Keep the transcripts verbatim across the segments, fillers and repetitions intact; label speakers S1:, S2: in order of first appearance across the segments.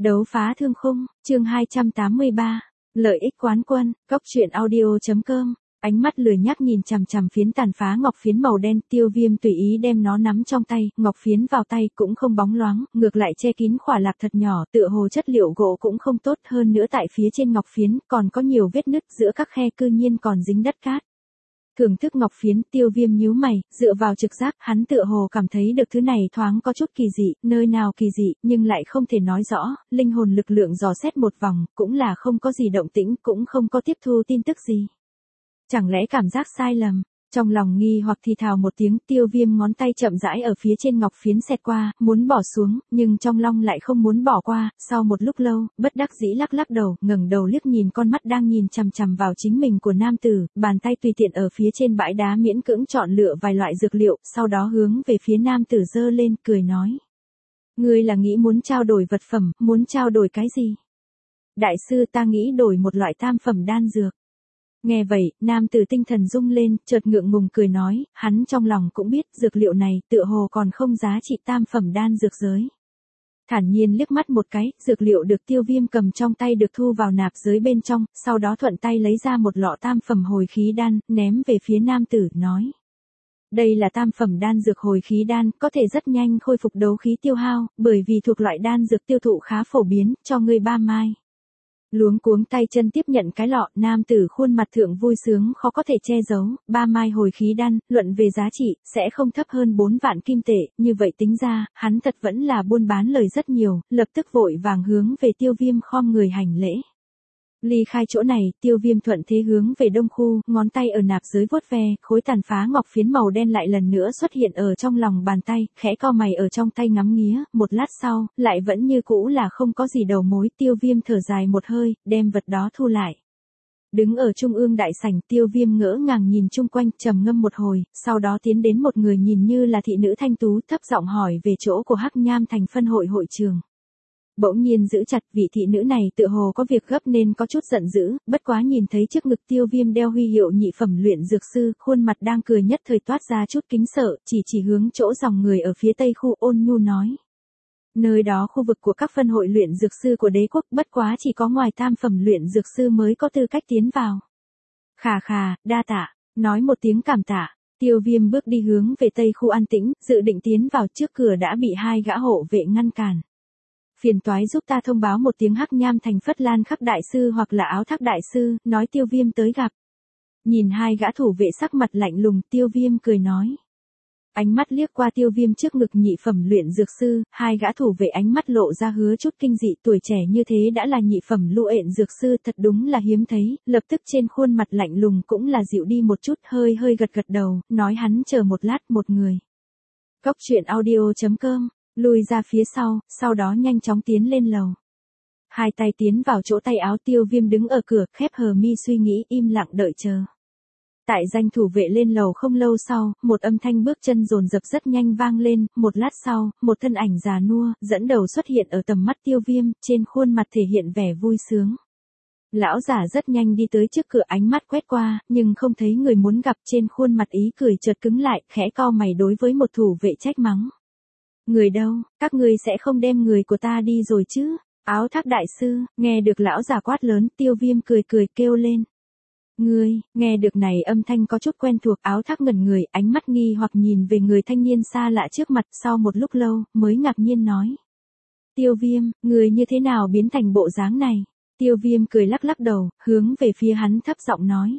S1: Đấu phá thương khung, chương hai trăm tám mươi ba. Lợi ích quán quân, cốc truyện audio chấm com. Ánh mắt lười nhác nhìn chằm chằm phiến tàn phá ngọc phiến màu đen, Tiêu Viêm tùy ý đem nó nắm trong tay, ngọc phiến vào tay cũng không bóng loáng, ngược lại che kín khỏa lạc thật nhỏ, tựa hồ chất liệu gỗ cũng không tốt, hơn nữa tại phía trên ngọc phiến còn có nhiều vết nứt, giữa các khe cư nhiên còn dính đất cát. Thưởng thức ngọc phiến, Tiêu Viêm nhíu mày, dựa vào trực giác, hắn tựa hồ cảm thấy được thứ này thoáng có chút kỳ dị, nơi nào kỳ dị, nhưng lại không thể nói rõ, linh hồn lực lượng dò xét một vòng, cũng là không có gì động tĩnh, cũng không có tiếp thu tin tức gì. Chẳng lẽ cảm giác sai lầm? Trong lòng nghi hoặc thì thào một tiếng, Tiêu Viêm ngón tay chậm rãi ở phía trên ngọc phiến xẹt qua, muốn bỏ xuống, nhưng trong lòng lại không muốn bỏ qua, sau một lúc lâu, bất đắc dĩ lắc lắc đầu, ngẩng đầu liếc nhìn con mắt đang nhìn chằm chằm vào chính mình của nam tử, bàn tay tùy tiện ở phía trên bãi đá miễn cưỡng chọn lựa vài loại dược liệu, sau đó hướng về phía nam tử giơ lên, cười nói. Ngươi là nghĩ muốn trao đổi vật phẩm, muốn trao đổi cái gì? Đại sư, ta nghĩ đổi một loại tam phẩm đan dược. Nghe vậy, nam tử tinh thần rung lên, chợt ngượng ngùng cười nói, hắn trong lòng cũng biết dược liệu này tựa hồ còn không giá trị tam phẩm đan dược giới. Thản nhiên liếc mắt một cái, dược liệu được Tiêu Viêm cầm trong tay được thu vào nạp giới bên trong, sau đó thuận tay lấy ra một lọ tam phẩm hồi khí đan, ném về phía nam tử, nói. Đây là tam phẩm đan dược hồi khí đan, có thể rất nhanh khôi phục đấu khí tiêu hao, bởi vì thuộc loại đan dược tiêu thụ khá phổ biến, cho ngươi ba mai. Luống cuống tay chân tiếp nhận cái lọ, nam tử khuôn mặt thượng vui sướng khó có thể che giấu, ba mai hồi khí đan, luận về giá trị, sẽ không thấp hơn bốn vạn kim tệ, như vậy tính ra, hắn thật vẫn là buôn bán lời rất nhiều, lập tức vội vàng hướng về Tiêu Viêm khom người hành lễ. Ly khai chỗ này, Tiêu Viêm thuận thế hướng về đông khu, ngón tay ở nạp giới vuốt ve, khối tàn phá ngọc phiến màu đen lại lần nữa xuất hiện ở trong lòng bàn tay, khẽ cau mày ở trong tay ngắm nghía, một lát sau, lại vẫn như cũ là không có gì đầu mối, Tiêu Viêm thở dài một hơi, đem vật đó thu lại. Đứng ở trung ương đại sảnh, Tiêu Viêm ngỡ ngàng nhìn chung quanh, trầm ngâm một hồi, sau đó tiến đến một người nhìn như là thị nữ thanh tú, thấp giọng hỏi về chỗ của Hắc Nham thành phân hội hội trường. Bỗng nhiên giữ chặt, vị thị nữ này tựa hồ có việc gấp nên có chút giận dữ, bất quá nhìn thấy trước ngực Tiêu Viêm đeo huy hiệu nhị phẩm luyện dược sư, khuôn mặt đang cười nhất thời toát ra chút kính sợ, chỉ chỉ hướng chỗ dòng người ở phía tây khu, ôn nhu nói. Nơi đó khu vực của các phân hội luyện dược sư của đế quốc, bất quá chỉ có ngoài tam phẩm luyện dược sư mới có tư cách tiến vào. Khà khà, đa tạ, nói một tiếng cảm tạ. Tiêu Viêm bước đi hướng về tây khu an tĩnh, dự định tiến vào, trước cửa đã bị hai gã hộ vệ ngăn cản. Phiền toái giúp ta thông báo một tiếng Hắc Nham thành Phất Lan Khắc đại sư hoặc là Áo Thác đại sư, nói Tiêu Viêm tới gặp. Nhìn hai gã thủ vệ sắc mặt lạnh lùng, Tiêu Viêm cười nói. Ánh mắt liếc qua Tiêu Viêm trước ngực nhị phẩm luyện dược sư, hai gã thủ vệ ánh mắt lộ ra hứa chút kinh dị, tuổi trẻ như thế đã là nhị phẩm luyện ện dược sư, thật đúng là hiếm thấy, lập tức trên khuôn mặt lạnh lùng cũng là dịu đi một chút, hơi hơi gật gật đầu, nói hắn chờ một lát, một người. Cốc truyện audio chấm com. Lùi ra phía sau, sau đó nhanh chóng tiến lên lầu. Hai tay tiến vào chỗ tay áo, Tiêu Viêm đứng ở cửa, khép hờ mi suy nghĩ, im lặng đợi chờ. Tại danh thủ vệ lên lầu không lâu sau, một âm thanh bước chân dồn dập rất nhanh vang lên, một lát sau, một thân ảnh già nua, dẫn đầu xuất hiện ở tầm mắt Tiêu Viêm, trên khuôn mặt thể hiện vẻ vui sướng. Lão giả rất nhanh đi tới trước cửa, ánh mắt quét qua, nhưng không thấy người muốn gặp, trên khuôn mặt ý cười chợt cứng lại, khẽ cau mày đối với một thủ vệ trách mắng. Người đâu, các ngươi sẽ không đem người của ta đi rồi chứ? Áo Thác đại sư, nghe được lão già quát lớn, Tiêu Viêm cười cười kêu lên. Ngươi, nghe được này âm thanh có chút quen thuộc, Áo Thác ngẩn người, ánh mắt nghi hoặc nhìn về người thanh niên xa lạ trước mặt, sau một lúc lâu, mới ngạc nhiên nói. Tiêu Viêm, người như thế nào biến thành bộ dáng này? Tiêu Viêm cười lắc lắc đầu, hướng về phía hắn thấp giọng nói.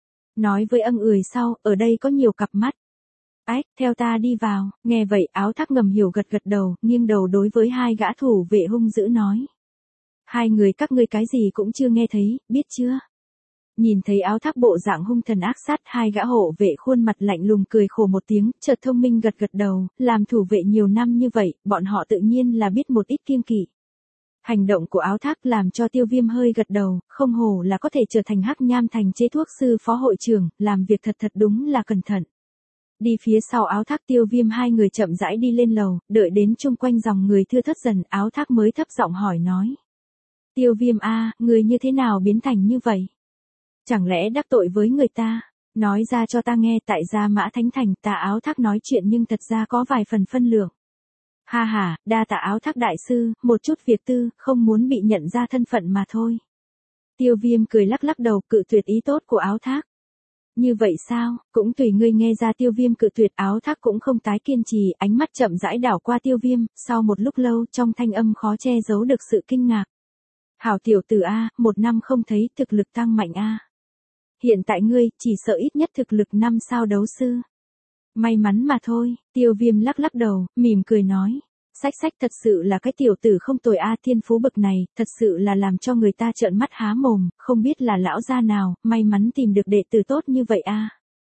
S1: Nói với âng ười sau, ở đây có nhiều cặp mắt. Ách, theo ta đi vào, nghe vậy Áo Thác ngầm hiểu gật gật đầu, nghiêng đầu đối với hai gã thủ vệ hung dữ nói. Hai người các ngươi cái gì cũng chưa nghe thấy, biết chưa? Nhìn thấy Áo Thác bộ dạng hung thần ác sát, hai gã hộ vệ khuôn mặt lạnh lùng cười khổ một tiếng, chợt thông minh gật gật đầu, làm thủ vệ nhiều năm như vậy, bọn họ tự nhiên là biết một ít kiêng kỵ. Hành động của Áo Thác làm cho Tiêu Viêm hơi gật đầu, không hổ là có thể trở thành Hắc Nham thành chế thuốc sư phó hội trưởng, làm việc thật thật đúng là cẩn thận. Đi phía sau Áo Thác, Tiêu Viêm hai người chậm rãi đi lên lầu, đợi đến chung quanh dòng người thưa thớt dần, Áo Thác mới thấp giọng hỏi nói. Tiêu Viêm a, người như thế nào biến thành như vậy? Chẳng lẽ đắc tội với người ta? Nói ra cho ta nghe, tại Gia Mã Thánh Thành, ta Áo Thác nói chuyện nhưng thật ra có vài phần phân lượng. Ha ha, đa tạ Áo Thác đại sư, một chút việc tư, không muốn bị nhận ra thân phận mà thôi. Tiêu Viêm cười lắc lắc đầu, cự tuyệt ý tốt của Áo Thác. Như vậy sao, cũng tùy ngươi. Nghe ra Tiêu Viêm cự tuyệt, Áo Thác cũng không tái kiên trì, ánh mắt chậm rãi đảo qua Tiêu Viêm, sau một lúc lâu trong thanh âm khó che giấu được sự kinh ngạc. Hảo tiểu tử a, một năm không thấy, thực lực tăng mạnh a. Hiện tại ngươi, chỉ sợ ít nhất thực lực năm sao đấu sư. May mắn mà thôi, Tiêu Viêm lắc lắc đầu, mỉm cười nói. Sách sách, thật sự là cái tiểu tử không tồi a, thiên phú bậc này, thật sự là làm cho người ta trợn mắt há mồm, không biết là lão gia nào, may mắn tìm được đệ tử tốt như vậy a.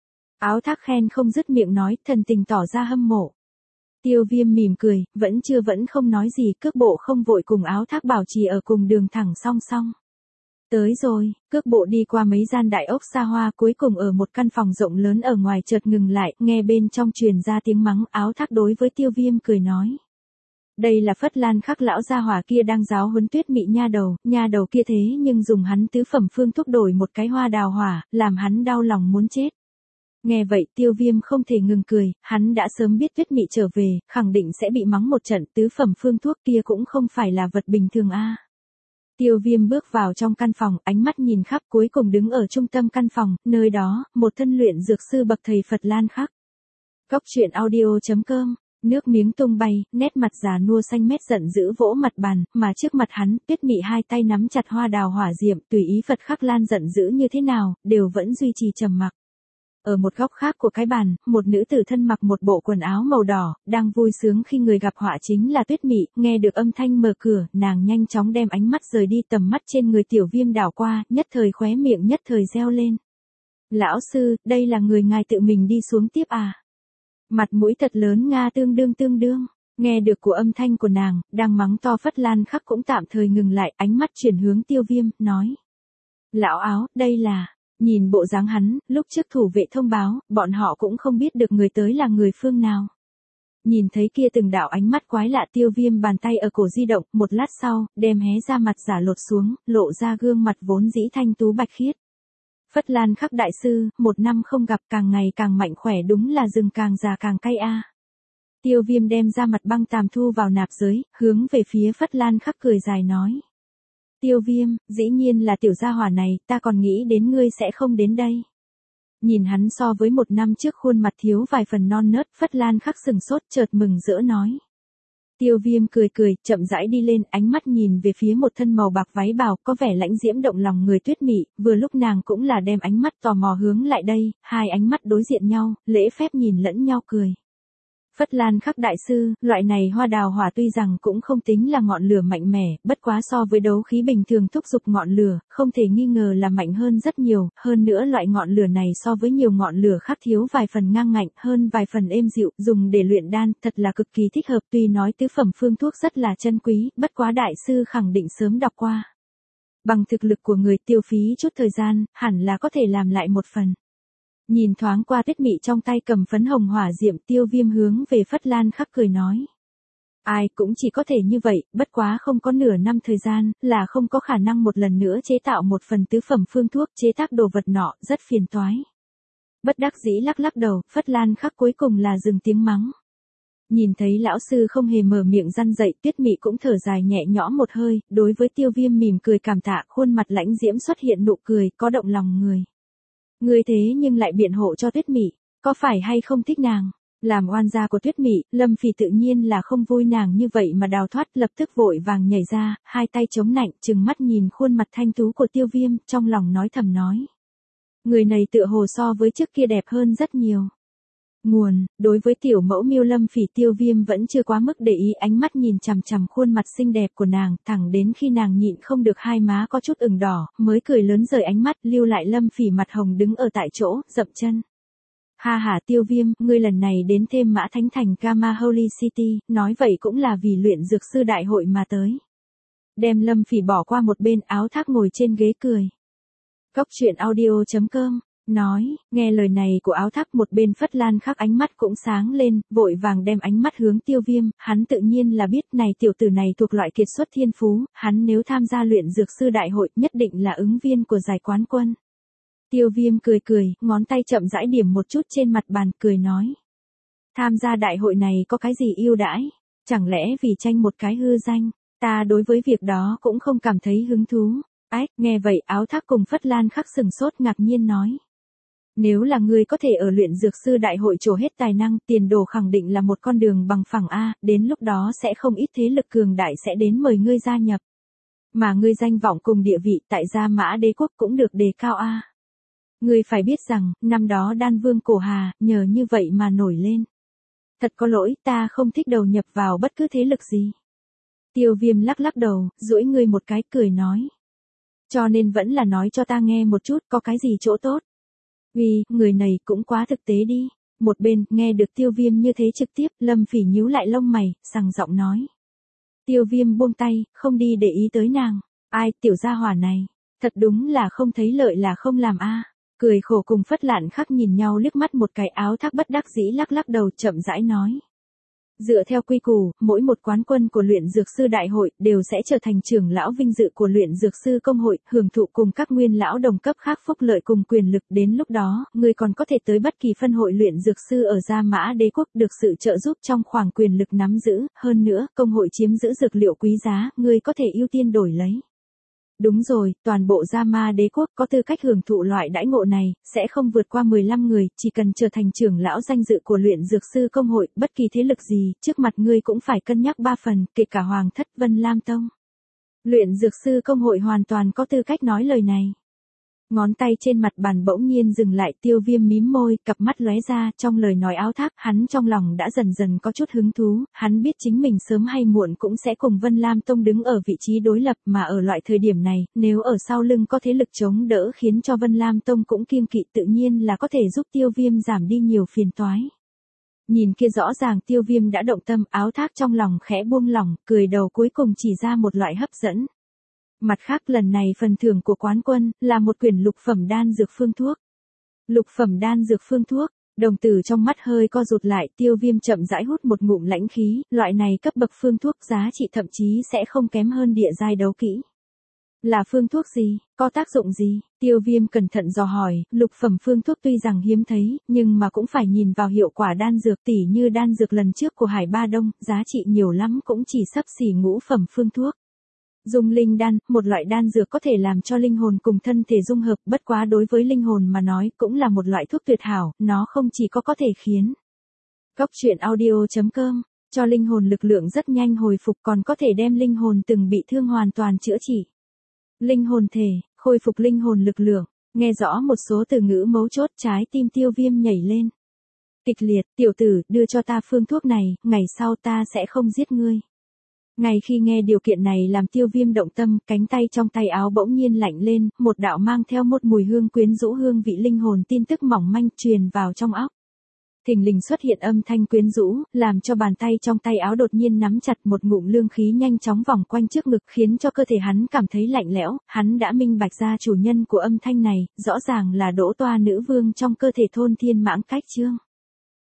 S1: Áo Thác khen không dứt miệng nói, thần tình tỏ ra hâm mộ. Tiêu Viêm mỉm cười, vẫn chưa vẫn không nói gì, cước bộ không vội cùng Áo Thác bảo trì ở cùng đường thẳng song song. Tới rồi, cước bộ đi qua mấy gian đại ốc xa hoa, cuối cùng ở một căn phòng rộng lớn ở ngoài chợt ngừng lại, nghe bên trong truyền ra tiếng mắng. Áo Thác đối với Tiêu Viêm cười nói. Đây là Phất Lan Khắc lão gia hỏa kia đang giáo huấn Tuyết Mị nha đầu, nha đầu kia thế nhưng dùng hắn tứ phẩm phương thuốc đổi một cái hoa đào hỏa, làm hắn đau lòng muốn chết. Nghe vậy Tiêu Viêm không thể ngừng cười, hắn đã sớm biết Tuyết Mị trở về, khẳng định sẽ bị mắng một trận, tứ phẩm phương thuốc kia cũng không phải là vật bình thường a. Tiêu Viêm bước vào trong căn phòng, ánh mắt nhìn khắp, cuối cùng đứng ở trung tâm căn phòng, nơi đó, một thân luyện dược sư bậc thầy Phật Lan Khắc. Cốc truyện audio chấm com. Nước miếng tung bay, nét mặt già nua xanh mét giận dữ vỗ mặt bàn, mà trước mặt hắn, Tuyết Mị hai tay nắm chặt hoa đào hỏa diệm, tùy ý Phật Khắc Lan giận dữ như thế nào, đều vẫn duy trì trầm mặc. Ở một góc khác của cái bàn, một nữ tử thân mặc một bộ quần áo màu đỏ, đang vui sướng khi người gặp họa chính là Tuyết Mị, nghe được âm thanh mở cửa, nàng nhanh chóng đem ánh mắt rời đi, tầm mắt trên người Tiểu Viêm đảo qua, nhất thời khóe miệng nhất thời reo lên. Lão sư, đây là người ngài tự mình đi xuống tiếp à? Mặt mũi thật lớn nga, tương đương tương đương. Nghe được của âm thanh của nàng, đang mắng to Phất Lan Khắc cũng tạm thời ngừng lại, ánh mắt chuyển hướng Tiêu Viêm, nói. Lão Áo, đây là... Nhìn bộ dáng hắn, lúc trước thủ vệ thông báo, bọn họ cũng không biết được người tới là người phương nào. Nhìn thấy kia từng đạo ánh mắt quái lạ, Tiêu Viêm bàn tay ở cổ di động, một lát sau, đem hé ra mặt giả lột xuống, lộ ra gương mặt vốn dĩ thanh tú bạch khiết. Phất Lan Khắc đại sư, một năm không gặp, càng ngày càng mạnh khỏe, đúng là rừng càng già càng cay a. Tiêu Viêm đem ra mặt băng tàm thu vào nạp giới, hướng về phía Phất Lan Khắc cười dài nói. Tiêu Viêm, dĩ nhiên là tiểu gia hỏa này, ta còn nghĩ đến ngươi sẽ không đến đây. Nhìn hắn so với một năm trước khuôn mặt thiếu vài phần non nớt, Phất Lan Khắc sừng sốt chợt mừng rỡ nói. Tiêu Viêm cười cười, chậm rãi đi lên, ánh mắt nhìn về phía một thân màu bạc váy bào, có vẻ lãnh diễm động lòng người Tuyết Mị, vừa lúc nàng cũng là đem ánh mắt tò mò hướng lại đây, hai ánh mắt đối diện nhau, lễ phép nhìn lẫn nhau cười. Phất Lan Khắc đại sư, loại này hoa đào hỏa tuy rằng cũng không tính là ngọn lửa mạnh mẽ, bất quá so với đấu khí bình thường thúc giục ngọn lửa, không thể nghi ngờ là mạnh hơn rất nhiều, hơn nữa loại ngọn lửa này so với nhiều ngọn lửa khác thiếu vài phần ngang ngạnh, hơn vài phần êm dịu, dùng để luyện đan, thật là cực kỳ thích hợp. Tuy nói tứ phẩm phương thuốc rất là chân quý, bất quá đại sư khẳng định sớm đọc qua. Bằng thực lực của người, tiêu phí chút thời gian, hẳn là có thể làm lại một phần. Nhìn thoáng qua Tuyết Mị trong tay cầm phấn hồng hỏa diệm, Tiêu Viêm hướng về Phất Lan Khắc cười nói. Ai cũng chỉ có thể như vậy, bất quá không có nửa năm thời gian, là không có khả năng một lần nữa chế tạo một phần tứ phẩm phương thuốc, chế tác đồ vật nọ, rất phiền toái. Bất đắc dĩ lắc lắc đầu, Phất Lan Khắc cuối cùng là dừng tiếng mắng. Nhìn thấy lão sư không hề mở miệng răn dậy, Tuyết Mị cũng thở dài nhẹ nhõm một hơi, đối với Tiêu Viêm mỉm cười cảm tạ, khuôn mặt lãnh diễm xuất hiện nụ cười, có động lòng người. Người thế nhưng lại biện hộ cho Tuyết Mị, có phải hay không thích nàng? Làm oan gia của Tuyết Mị, Lâm Phỉ tự nhiên là không vui nàng như vậy mà đào thoát, lập tức vội vàng nhảy ra, hai tay chống nạnh, trừng mắt nhìn khuôn mặt thanh tú của Tiêu Viêm, trong lòng nói thầm nói. Người này tựa hồ so với trước kia đẹp hơn rất nhiều. Nguồn, đối với tiểu mẫu Miêu Lâm Phỉ, Tiêu Viêm vẫn chưa quá mức để ý, ánh mắt nhìn chằm chằm khuôn mặt xinh đẹp của nàng, thẳng đến khi nàng nhịn không được hai má có chút ửng đỏ, mới cười lớn rời ánh mắt, lưu lại Lâm Phỉ mặt hồng đứng ở tại chỗ, dậm chân. Ha ha Tiêu Viêm, ngươi lần này đến thêm Mã Thánh Thành Kama Holy City, nói vậy cũng là vì luyện dược sư đại hội mà tới. Đem Lâm Phỉ bỏ qua một bên, Áo Thác ngồi trên ghế cười. Cốc truyện audio chấm com nói, nghe lời này của Áo Thác, một bên Phất Lan Khắc ánh mắt cũng sáng lên, vội vàng đem ánh mắt hướng Tiêu Viêm, hắn tự nhiên là biết này tiểu tử này thuộc loại kiệt xuất thiên phú, hắn nếu tham gia luyện dược sư đại hội nhất định là ứng viên của giải quán quân. Tiêu Viêm cười cười, ngón tay chậm rãi điểm một chút trên mặt bàn, cười nói. Tham gia đại hội này có cái gì ưu đãi? Chẳng lẽ vì tranh một cái hư danh, ta đối với việc đó cũng không cảm thấy hứng thú. Ách, nghe vậy Áo Thác cùng Phất Lan khắc sừng sốt ngạc nhiên nói. Nếu là ngươi có thể ở luyện dược sư đại hội trổ hết tài năng, tiền đồ khẳng định là một con đường bằng phẳng A, đến lúc đó sẽ không ít thế lực cường đại sẽ đến mời ngươi gia nhập. Mà ngươi danh vọng cùng địa vị tại Gia Mã Đế quốc cũng được đề cao A. Ngươi phải biết rằng, năm đó Đan Vương Cổ Hà, nhờ như vậy mà nổi lên. Thật có lỗi, ta không thích đầu nhập vào bất cứ thế lực gì. Tiêu Viêm lắc lắc đầu, duỗi ngươi một cái cười nói. Cho nên vẫn là nói cho ta nghe một chút có cái gì chỗ tốt. Vì, người này cũng quá thực tế đi. Một bên, nghe được Tiêu Viêm như thế trực tiếp, Lâm Phỉ nhíu lại lông mày, sằng giọng nói. Tiêu Viêm buông tay, không đi để ý tới nàng. Ai, tiểu gia hỏa này, thật đúng là không thấy lợi là không làm a. Cười khổ cùng Phất Lạn Khắc nhìn nhau liếc mắt một cái, Áo Thác bất đắc dĩ lắc lắc đầu chậm rãi nói. Dựa theo quy củ, mỗi một quán quân của luyện dược sư đại hội đều sẽ trở thành trưởng lão vinh dự của luyện dược sư công hội, hưởng thụ cùng các nguyên lão đồng cấp khác phúc lợi cùng quyền lực. Đến lúc đó, người còn có thể tới bất kỳ phân hội luyện dược sư ở Gia Mã Đế quốc được sự trợ giúp trong khoảng quyền lực nắm giữ. Hơn nữa, công hội chiếm giữ dược liệu quý giá, người có thể ưu tiên đổi lấy. Đúng rồi, toàn bộ Gia Ma Đế quốc có tư cách hưởng thụ loại đãi ngộ này, sẽ không vượt qua mười lăm người, chỉ cần trở thành trưởng lão danh dự của luyện dược sư công hội, bất kỳ thế lực gì, trước mặt ngươi cũng phải cân nhắc ba phần, kể cả Hoàng thất Vân Lam Tông. Luyện dược sư công hội hoàn toàn có tư cách nói lời này. Ngón tay trên mặt bàn bỗng nhiên dừng lại, Tiêu Viêm mím môi, cặp mắt lóe ra, trong lời nói Áo Thác, hắn trong lòng đã dần dần có chút hứng thú, hắn biết chính mình sớm hay muộn cũng sẽ cùng Vân Lam Tông đứng ở vị trí đối lập, mà ở loại thời điểm này, nếu ở sau lưng có thế lực chống đỡ khiến cho Vân Lam Tông cũng kiêng kỵ, tự nhiên là có thể giúp Tiêu Viêm giảm đi nhiều phiền toái. Nhìn kia rõ ràng Tiêu Viêm đã động tâm, Áo Thác trong lòng khẽ buông lỏng, cười đầu cuối cùng chỉ ra một loại hấp dẫn. Mặt khác lần này phần thưởng của quán quân, là một quyển lục phẩm đan dược phương thuốc. Lục phẩm đan dược phương thuốc, đồng tử trong mắt hơi co rụt lại, Tiêu Viêm chậm rãi hút một ngụm lãnh khí, loại này cấp bậc phương thuốc giá trị thậm chí sẽ không kém hơn địa giai đấu kỹ. Là phương thuốc gì, có tác dụng gì? Tiêu Viêm cẩn thận dò hỏi, lục phẩm phương thuốc tuy rằng hiếm thấy, nhưng mà cũng phải nhìn vào hiệu quả đan dược, tỉ như đan dược lần trước của Hải Ba Đông, giá trị nhiều lắm cũng chỉ xấp xỉ ngũ phẩm phương thuốc. Dung linh đan, một loại đan dược có thể làm cho linh hồn cùng thân thể dung hợp, bất quá đối với linh hồn mà nói cũng là một loại thuốc tuyệt hảo, nó không chỉ có có thể khiến Cốc truyện audio chấm com cho linh hồn lực lượng rất nhanh hồi phục, còn có thể đem linh hồn từng bị thương hoàn toàn chữa trị. Linh hồn thể, khôi phục linh hồn lực lượng, nghe rõ một số từ ngữ mấu chốt, trái tim Tiêu Viêm nhảy lên. Kịch liệt, tiểu tử, đưa cho ta phương thuốc này, ngày sau ta sẽ không giết ngươi. Ngay khi nghe điều kiện này làm Tiêu Viêm động tâm, cánh tay trong tay áo bỗng nhiên lạnh lên, một đạo mang theo một mùi hương quyến rũ hương vị linh hồn tin tức mỏng manh truyền vào trong óc. Thình lình xuất hiện âm thanh quyến rũ, làm cho bàn tay trong tay áo đột nhiên nắm chặt, một ngụm lương khí nhanh chóng vòng quanh trước ngực, khiến cho cơ thể hắn cảm thấy lạnh lẽo. Hắn đã minh bạch ra chủ nhân của âm thanh này, rõ ràng là Đỗ Toa nữ vương trong cơ thể Thôn Thiên Mãng Cách Chương.